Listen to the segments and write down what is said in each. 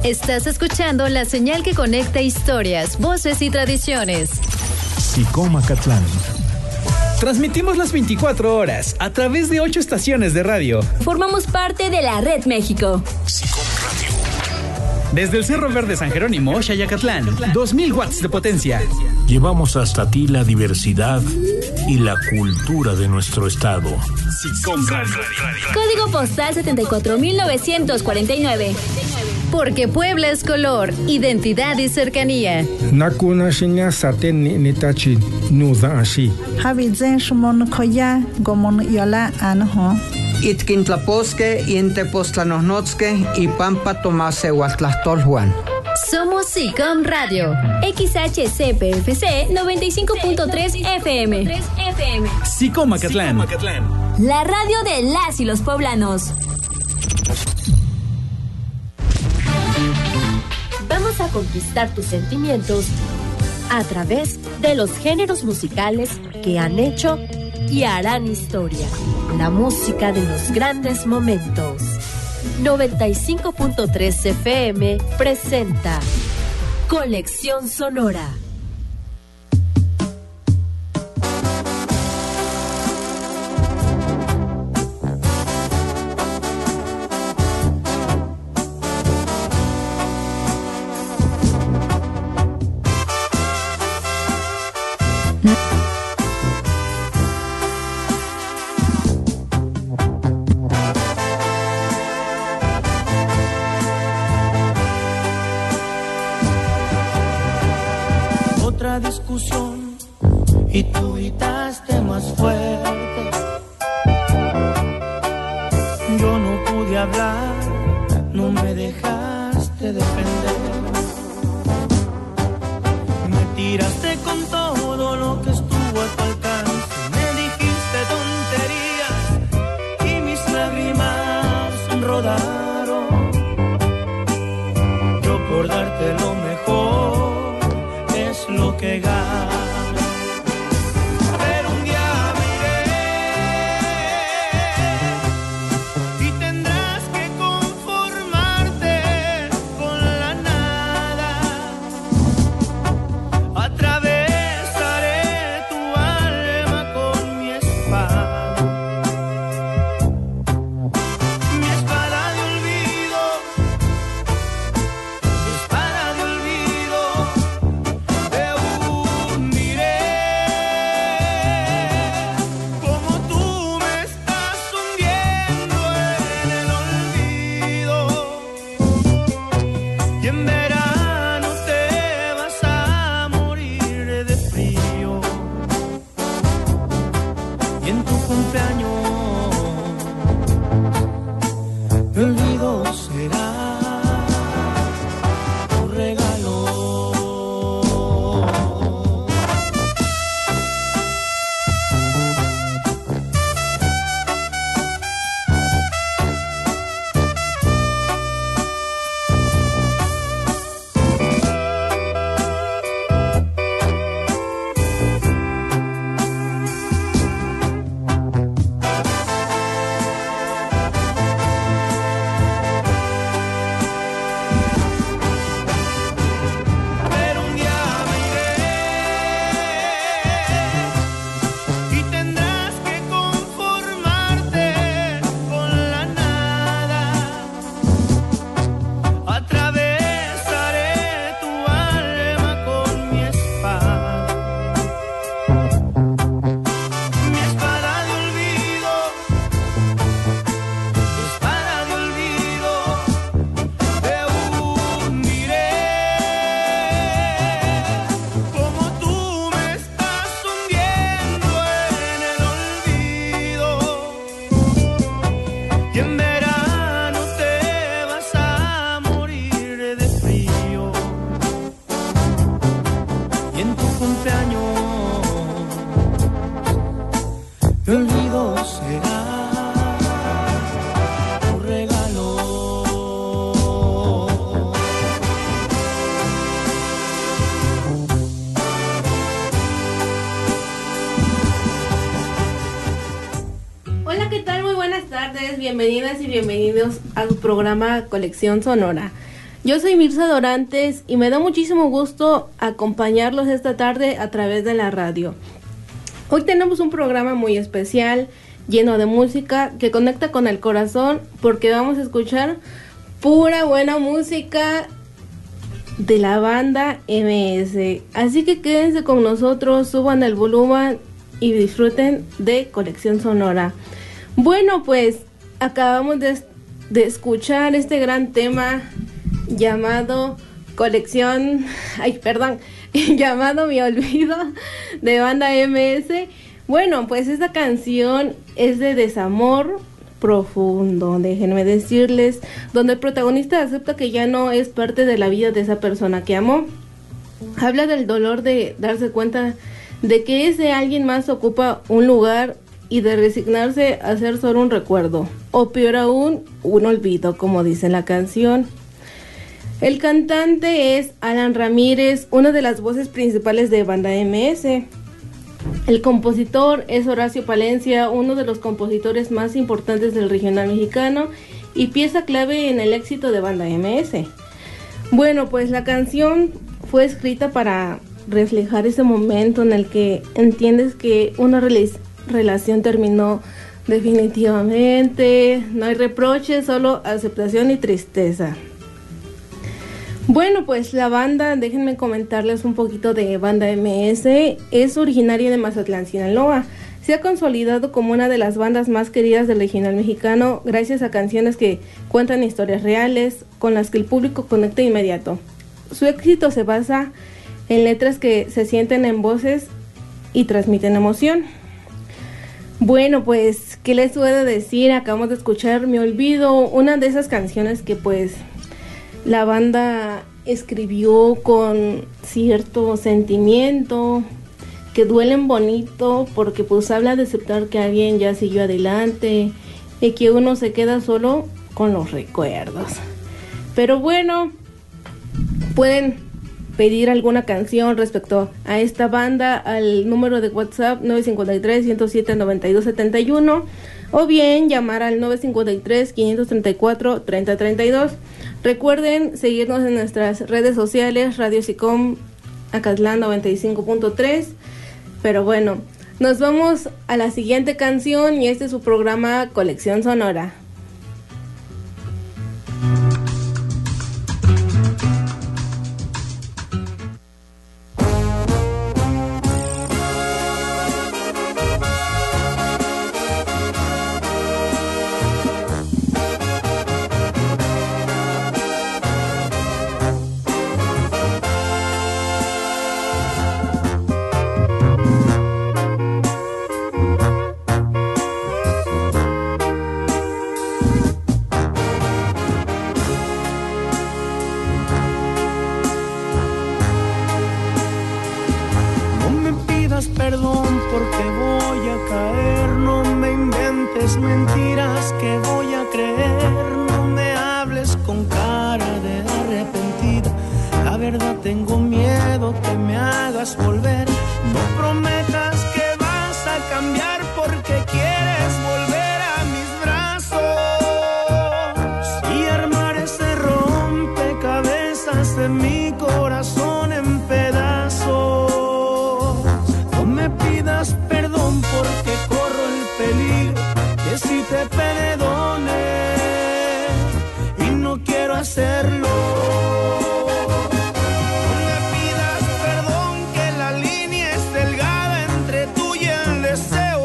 Estás escuchando la señal que conecta historias, voces y tradiciones. SICOM Acatlán. Transmitimos las 24 horas a través de 8 estaciones de radio. Formamos parte de la Red México. SICOM Radio. Desde el Cerro Verde San Jerónimo, Xayacatlán, 2000 watts de potencia. Llevamos hasta ti la diversidad y la cultura de nuestro estado. SICOM Radio. Código postal 74949. Porque Puebla es color, identidad y cercanía. Nakuna shinya saten nitachi nuza ashi. Habizen shumon koya gomon yola anho. Itkintlaposque, Intepostlanosnotzque y Pampa Tomase Huatlastolhuan. Somos SICOM Radio. XHCPFC 95.3 FM. SICOM Acatlán. La radio de las y los poblanos. Vamos a conquistar tus sentimientos a través de los géneros musicales que han hecho y harán historia. La música de los grandes momentos. 95.3 FM presenta Colección Sonora. Discusión y tú gritaste más fuerte. Yo no pude hablar, no me dejaste defender. Me tiraste con todo lo que estuvo a tu alcance. Me dijiste tonterías y mis lágrimas rodaron. Yo por darte lo mejor lo que gana. Pero un día me iré y tendrás que conformarte con la nada. Atravesaré tu alma con mi espada. Mi espada de olvido. Mi espada de olvido. Bienvenidas y bienvenidos a su programa Colección Sonora. Yo soy Mirza Dorantes y me da muchísimo gusto acompañarlos esta tarde a través de la radio. Hoy tenemos un programa muy especial, lleno de música que conecta con el corazón, porque vamos a escuchar pura buena música de la banda MS. Así que quédense con nosotros, suban el volumen y disfruten de Colección Sonora. Bueno, pues acabamos de escuchar este gran tema llamado llamado Mi Olvido, de banda MS. Bueno, pues esta canción es de desamor profundo, déjenme decirles, donde el protagonista acepta que ya no es parte de la vida de esa persona que amó. Habla del dolor de darse cuenta de que ese alguien más ocupa un lugar y de resignarse a ser solo un recuerdo, o peor aún, un olvido, como dice la canción. El cantante es Alan Ramírez, una de las voces principales de banda MS. El compositor es Horacio Palencia, uno de los compositores más importantes del regional mexicano y pieza clave en el éxito de banda MS. Bueno, pues la canción fue escrita para reflejar ese momento en el que entiendes que una relación terminó definitivamente, no hay reproches, solo aceptación y tristeza. Bueno, pues la banda, déjenme comentarles un poquito de banda MS. Es originaria de Mazatlán, Sinaloa. Se ha consolidado como una de las bandas más queridas del regional mexicano gracias a canciones que cuentan historias reales con las que el público conecta de inmediato. Su éxito se basa en letras que se sienten en voces y transmiten emoción. Bueno, pues, ¿qué les puedo decir? Acabamos de escuchar Mi Olvido, una de esas canciones que pues la banda escribió con cierto sentimiento, que duelen bonito, porque pues habla de aceptar que alguien ya siguió adelante y que uno se queda solo con los recuerdos. Pero bueno, pueden pedir alguna canción respecto a esta banda al número de WhatsApp 953-107-9271 o bien llamar al 953-534-3032. Recuerden seguirnos en nuestras redes sociales, Radio SICOM Acatlán 95.3. Pero bueno, nos vamos a la siguiente canción y este es su programa Colección Sonora. Perdón porque voy a caer, no me inventes mentiras que voy a creer, no me hables con cara de arrepentida, la verdad tengo miedo que me hagas volver, no prometas que vas a cambiar porque quieres volver a mis brazos y armar ese rompecabezas de mi corazón en pedazos. No me pidas perdón porque corro el peligro de si te perdone y no quiero hacerlo. No me pidas perdón que la línea es delgada entre tú y el deseo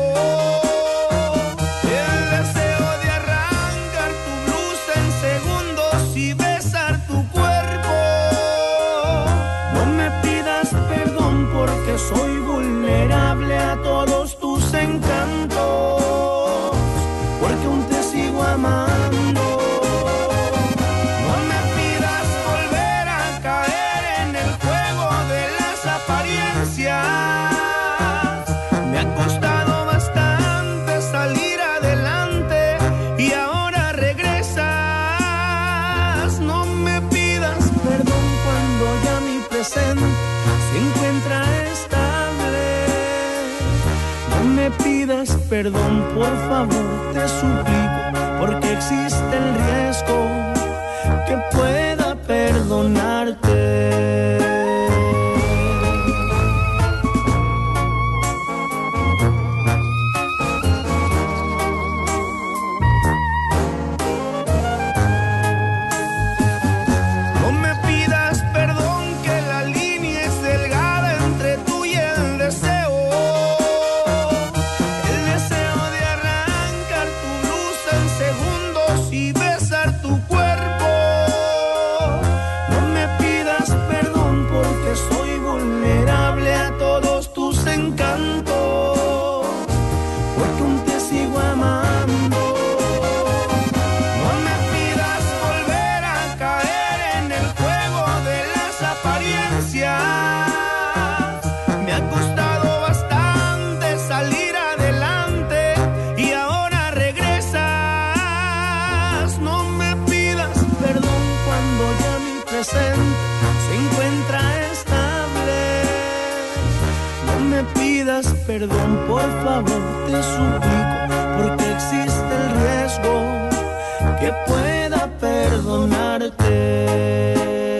de arrancar tu blusa en segundos y besar tu cuerpo. No me pidas perdón porque soy vulnerable a todos tus encantos, porque aún te sigo amando. No me pidas volver a caer en el juego de las apariencias. Me ha costado bastante salir adelante y ahora regresas. No me pidas perdón cuando ya mi presente se encuentra estable. No me pidas perdón, por favor, te suplico, porque existe el riesgo que pueda perder. presente se encuentra estable. No me pidas perdón, por favor, te suplico, porque existe el riesgo que pueda perdonarte.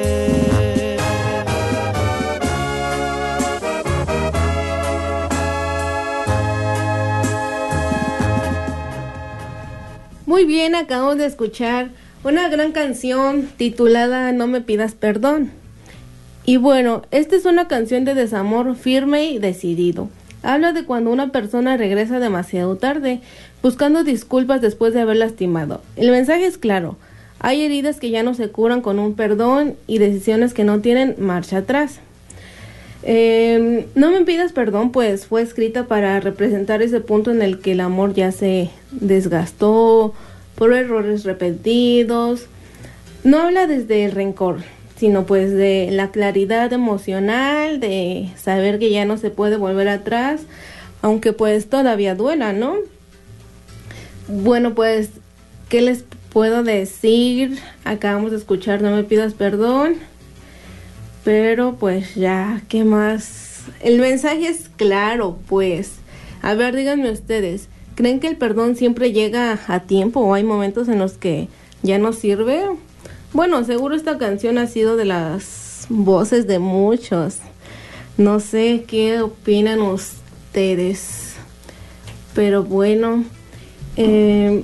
Muy bien, acabamos de escuchar una gran canción titulada No me pidas perdón. Y bueno, esta es una canción de desamor firme y decidido. Habla de cuando una persona regresa demasiado tarde, buscando disculpas después de haber lastimado. El mensaje es claro: hay heridas que ya no se curan con un perdón y decisiones que no tienen marcha atrás. No me pidas perdón, pues fue escrita para representar ese punto en el que el amor ya se desgastó por errores repetidos. No habla desde el rencor, sino pues de la claridad emocional, de saber que ya no se puede volver atrás, aunque pues todavía duela, ¿no? Bueno, pues, ¿qué les puedo decir? Acabamos de escuchar No me pidas perdón, pero pues ya, ¿qué más? El mensaje es claro, pues. A ver, díganme ustedes, ¿creen que el perdón siempre llega a tiempo o hay momentos en los que ya no sirve? Bueno, seguro esta canción ha sido de las voces de muchos. No sé qué opinan ustedes. Pero bueno, ¿qué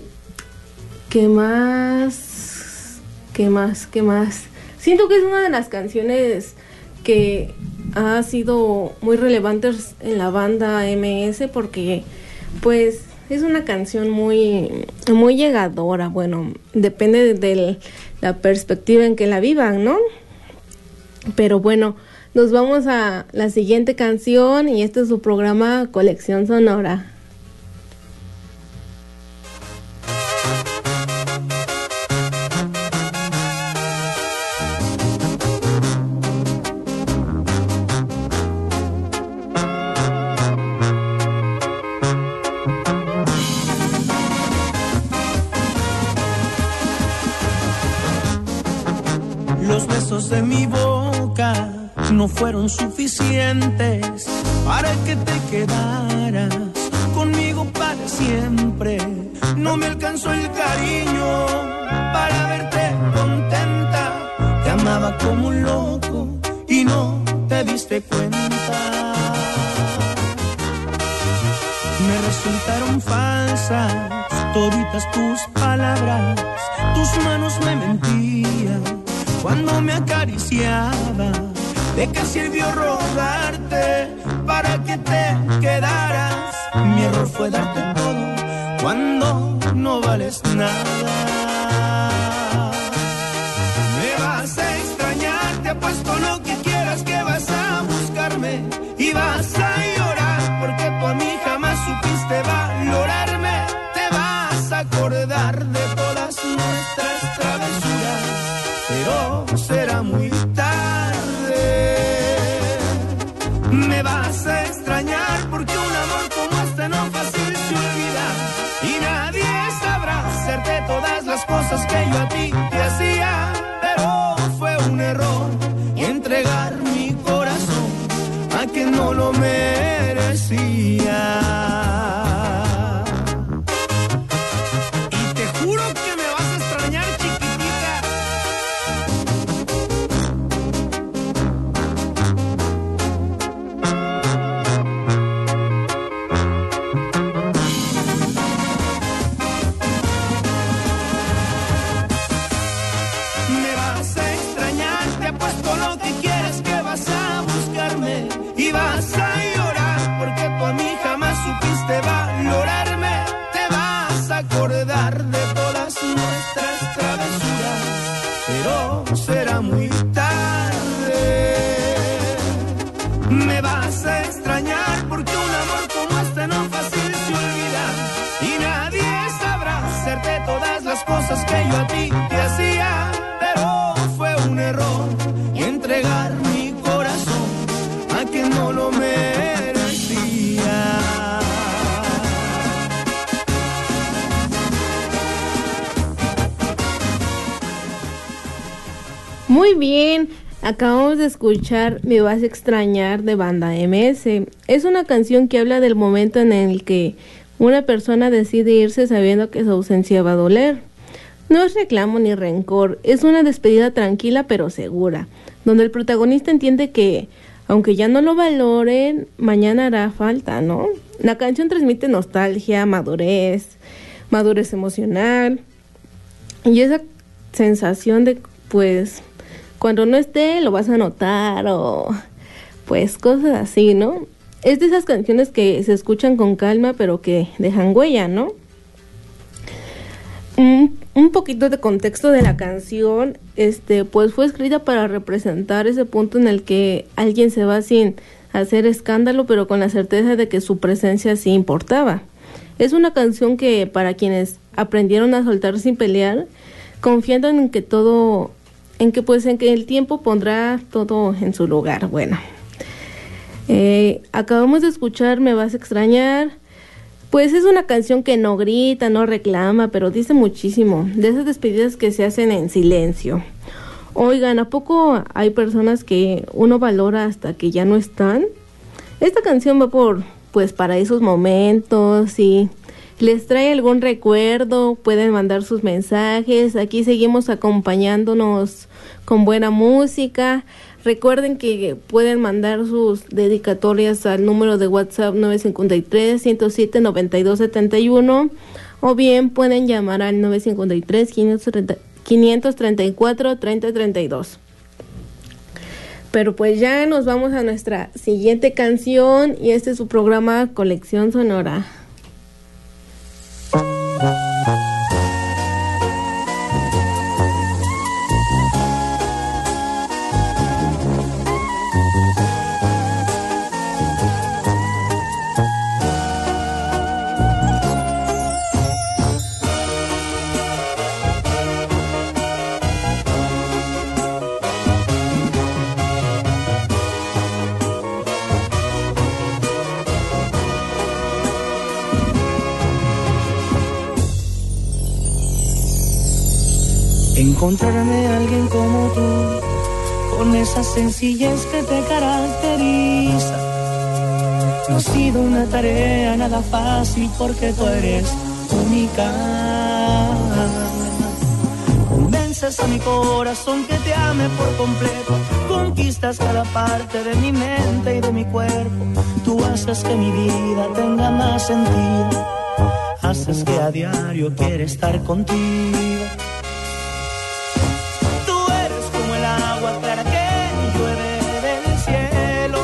más? Siento que es una de las canciones que ha sido muy relevantes en la banda MS, porque pues es una canción muy llegadora. Bueno, depende de la perspectiva en que la vivan, ¿no? Pero bueno, nos vamos a la siguiente canción y este es su programa Colección Sonora. Los besos de mi boca no fueron suficientes para que te quedaras conmigo para siempre. No me alcanzó el cariño para verte contenta. Te amaba como un loco y no te diste cuenta. Me resultaron falsas toditas tus palabras. Tus manos me mentían cuando me acariciaba. ¿De qué sirvió rogarte para que te quedaras? Mi error fue darte todo cuando no vales nada. Me vas a extrañar, te apuesto lo que quieras que vas a buscarme y vas a llorar porque tú a mí jamás supiste valorarme. Te vas a acordar de todas nuestras travesuras, pero será muy tarde. Me vas a extrañar porque un amor como este no fácil se olvida y nadie sabrá hacerte todas las cosas que yo a ti te hacía. Pero fue un error entregar mi corazón a quien no lo merecía. Y vas a llorar porque tú a mí jamás supiste valorarme. Te vas a acordar de todas nuestras travesuras, pero será muy tarde. Me vas a extrañar porque un amor como este no fácil se olvida y nadie sabrá hacerte todas las cosas que yo a ti te hacía. Pero fue un error entregar mi corazón a quien no lo merecía. Muy bien, acabamos de escuchar Me vas a extrañar de Banda MS. Es una canción que habla del momento en el que una persona decide irse sabiendo que su ausencia va a doler. No es reclamo ni rencor, es una despedida tranquila pero segura, donde el protagonista entiende que, aunque ya no lo valoren, mañana hará falta, ¿no? La canción transmite nostalgia, madurez emocional, y esa sensación de, pues, cuando no esté lo vas a notar, o pues cosas así, ¿no? Es de esas canciones que se escuchan con calma pero que dejan huella, ¿no? Un poquito de contexto de la canción, pues fue escrita para representar ese punto en el que alguien se va sin hacer escándalo, pero con la certeza de que su presencia sí importaba. Es una canción que para quienes aprendieron a soltar sin pelear, confiando en que el tiempo pondrá todo en su lugar. Bueno, acabamos de escuchar Me vas a extrañar. Pues es una canción que no grita, no reclama, pero dice muchísimo, de esas despedidas que se hacen en silencio. Oigan, ¿a poco hay personas que uno valora hasta que ya no están? Esta canción va para esos momentos. Si les trae algún recuerdo, pueden mandar sus mensajes. Aquí seguimos acompañándonos con buena música. Recuerden que pueden mandar sus dedicatorias al número de WhatsApp 953-107-9271, o bien pueden llamar al 953-534-3032. Pero pues ya nos vamos a nuestra siguiente canción, y este es su programa Colección Sonora. Encontrarme a alguien como tú, con esa sencillez que te caracteriza, no ha sido una tarea nada fácil, porque tú eres única. Convences a mi corazón que te ame por completo, conquistas cada parte de mi mente y de mi cuerpo. Tú haces que mi vida tenga más sentido, haces que a diario quiera estar contigo. Agua clara que llueve del cielo.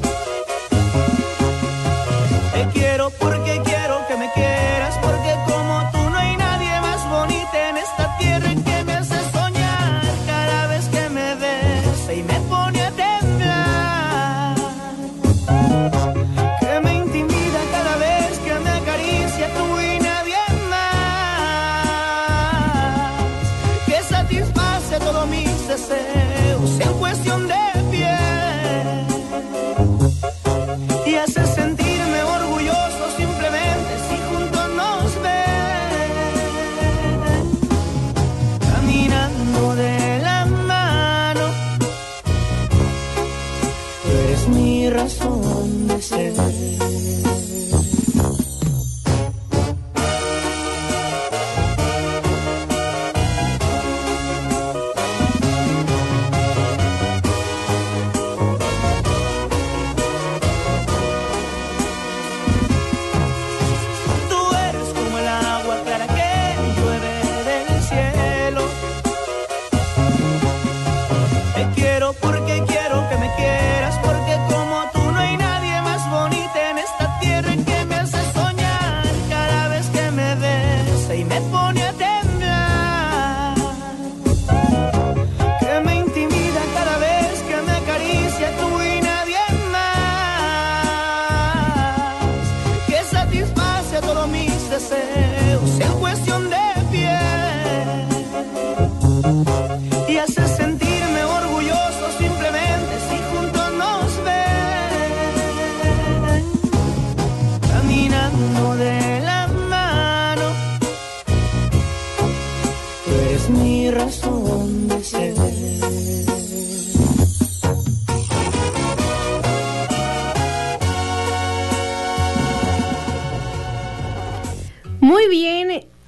Te quiero porque quiero que me quieras, porque como tú no hay nadie más bonita en esta tierra, en que me hace soñar cada vez que me besa y me pone a temblar, que me intimida cada vez que me acaricia tú y nadie más, que satisface todos mis deseos en cuestión de piel, y hace sentirme orgulloso simplemente si juntos nos ven, caminando de la mano. Tú eres mi razón de ser. Porque quiero que me quieras, porque como tú no hay nadie más bonita en esta tierra, en que me hace soñar cada vez que me besa y me pone a temblar, que me intimida cada vez que me acaricia tú y nadie más, que satisface todos mis deseos en cuestión de piel, y hace sentirme orgulloso simplemente si juntos nos ven, caminando de la mano. Tú eres mi razón de ser.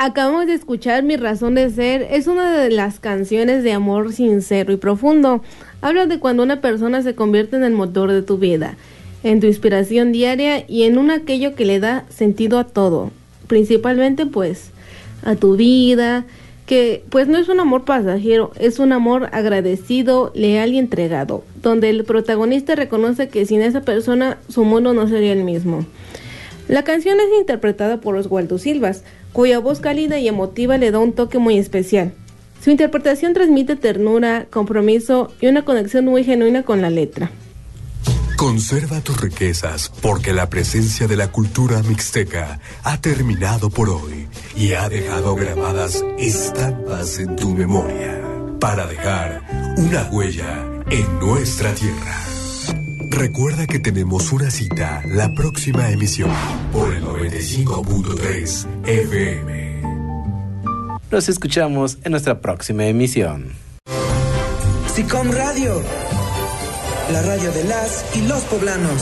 Acabamos de escuchar Mi razón de ser. Es una de las canciones de amor sincero y profundo. Habla de cuando una persona se convierte en el motor de tu vida, en tu inspiración diaria y en un aquello que le da sentido a todo, principalmente pues a tu vida, que pues no es un amor pasajero, es un amor agradecido, leal y entregado, donde el protagonista reconoce que sin esa persona su mundo no sería el mismo. La canción es interpretada por Oswaldo Silvas, cuya voz cálida y emotiva le da un toque muy especial. Su interpretación transmite ternura, compromiso y una conexión muy genuina con la letra. Conserva tus riquezas, porque la presencia de la cultura mixteca ha terminado por hoy y ha dejado grabadas estampas en tu memoria para dejar una huella en nuestra tierra. Recuerda que tenemos una cita la próxima emisión por el 95.3 FM. Nos escuchamos en nuestra próxima emisión. SICOM Radio, la radio de las y los poblanos.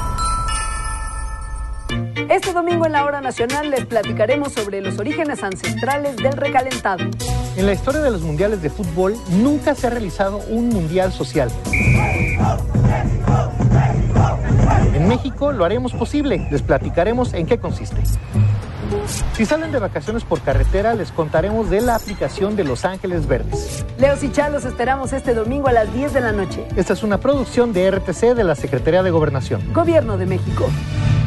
Este domingo en la Hora Nacional les platicaremos sobre los orígenes ancestrales del recalentado. En la historia de los mundiales de fútbol nunca se ha realizado un mundial social. En México lo haremos posible. Les platicaremos en qué consiste. Si salen de vacaciones por carretera, les contaremos de la aplicación de Los Ángeles Verdes. Leos y Chá los esperamos este domingo a las 10 de la noche. Esta es una producción de RTC de la Secretaría de Gobernación. Gobierno de México.